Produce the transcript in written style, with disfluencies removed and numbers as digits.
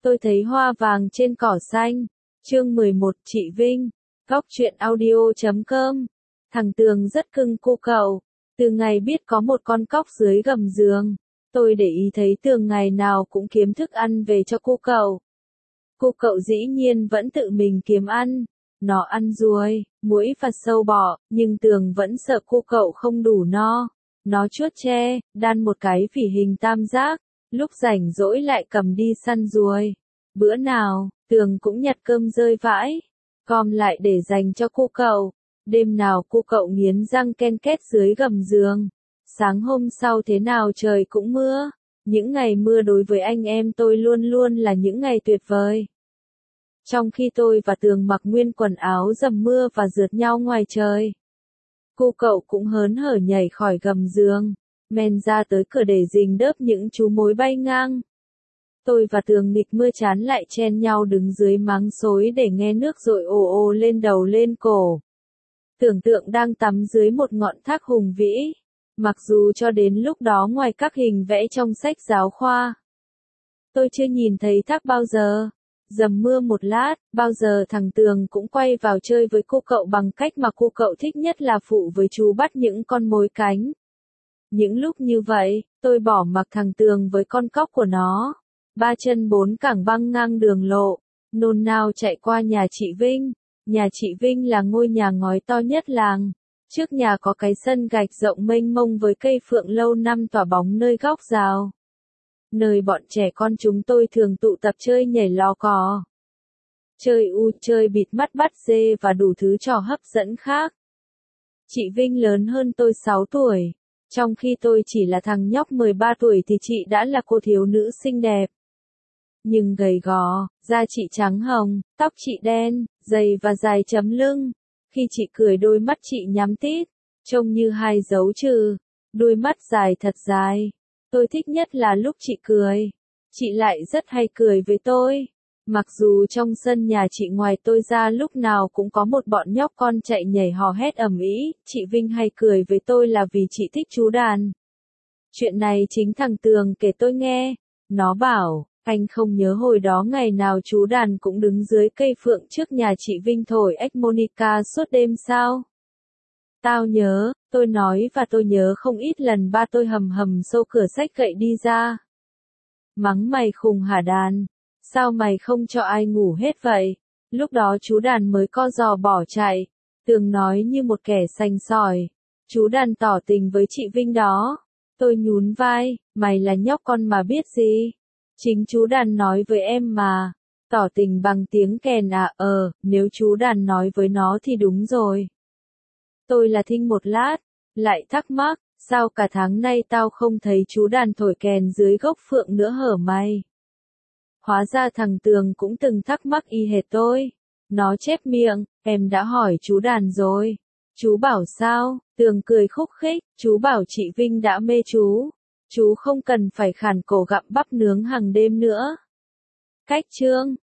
Tôi thấy hoa vàng trên cỏ xanh. Chương 11, chị Vinh. Góc truyện audio.com. Thằng Tường rất cưng cô cậu. Từ ngày biết có một con cóc dưới gầm giường, tôi để ý thấy Tường ngày nào cũng kiếm thức ăn về cho cô cậu. Cô cậu dĩ nhiên vẫn tự mình kiếm ăn. Nó ăn ruồi, muỗi và sâu bọ, nhưng Tường vẫn sợ cô cậu không đủ no. Nó chuốt tre, đan một cái phỉ hình tam giác, lúc rảnh rỗi lại cầm đi săn ruồi. Bữa nào, Tường cũng nhặt cơm rơi vãi, gom lại để dành cho cô cậu. Đêm nào cô cậu nghiến răng ken két dưới gầm giường. Sáng hôm sau thế nào trời cũng mưa. Những ngày mưa đối với anh em tôi luôn luôn là những ngày tuyệt vời. Trong khi tôi và Tường mặc nguyên quần áo dầm mưa và rượt nhau ngoài trời, cô cậu cũng hớn hở nhảy khỏi gầm giường, men ra tới cửa để rình đớp những chú mối bay ngang. Tôi và Tường nghịch mưa chán lại chen nhau đứng dưới máng xối để nghe nước dội ồ ồ lên đầu lên cổ. Tưởng tượng đang tắm dưới một ngọn thác hùng vĩ, mặc dù cho đến lúc đó ngoài các hình vẽ trong sách giáo khoa, tôi chưa nhìn thấy thác bao giờ. Dầm mưa một lát, bao giờ thằng Tường cũng quay vào chơi với cô cậu bằng cách mà cô cậu thích nhất là phụ với chú bắt những con mối cánh. Những lúc như vậy, tôi bỏ mặc thằng Tường với con cóc của nó, ba chân bốn cẳng băng ngang đường lộ, nôn nao chạy qua nhà chị Vinh. Nhà chị Vinh là ngôi nhà ngói to nhất làng. Trước nhà có cái sân gạch rộng mênh mông với cây phượng lâu năm tỏa bóng nơi góc rào, nơi bọn trẻ con chúng tôi thường tụ tập chơi nhảy lò cò, chơi chơi bịt mắt bắt dê và đủ thứ trò hấp dẫn khác. Chị Vinh lớn hơn tôi 6 tuổi, trong khi tôi chỉ là thằng nhóc 13 tuổi thì chị đã là cô thiếu nữ xinh đẹp, nhưng gầy gò, da chị trắng hồng, tóc chị đen, dày và dài chấm lưng. Khi chị cười đôi mắt chị nhắm tít, trông như hai dấu trừ, đôi mắt dài thật dài. Tôi thích nhất là lúc chị cười. Chị lại rất hay cười với tôi. Mặc dù trong sân nhà chị ngoài tôi ra lúc nào cũng có một bọn nhóc con chạy nhảy hò hét ầm ĩ, chị Vinh hay cười với tôi là vì chị thích chú đàn. Chuyện này chính thằng Tường kể tôi nghe. Nó bảo, anh không nhớ hồi đó ngày nào chú đàn cũng đứng dưới cây phượng trước nhà chị Vinh thổi harmonica suốt đêm sao? Tao nhớ, tôi nói và tôi nhớ không ít lần ba tôi hầm hầm xô cửa xách gậy đi ra. Mắng mày khùng hả đàn? Sao mày không cho ai ngủ hết vậy? Lúc đó chú đàn mới co giò bỏ chạy. Tường nói như một kẻ sành sỏi. Chú đàn tỏ tình với chị Vinh đó. Tôi nhún vai, mày là nhóc con mà biết gì? Chính chú đàn nói với em mà. Tỏ tình bằng tiếng kèn à? Nếu chú đàn nói với nó thì đúng rồi. Tôi là thinh một lát, lại thắc mắc, sao cả tháng nay tao không thấy chú đàn thổi kèn dưới gốc phượng nữa hở mày? Hóa ra thằng Tường cũng từng thắc mắc y hệt tôi. Nó chép miệng, em đã hỏi chú đàn rồi. Chú bảo sao? Tường cười khúc khích, chú bảo chị Vinh đã mê chú. Chú không cần phải khản cổ gặm bắp nướng hàng đêm nữa. Cách chương.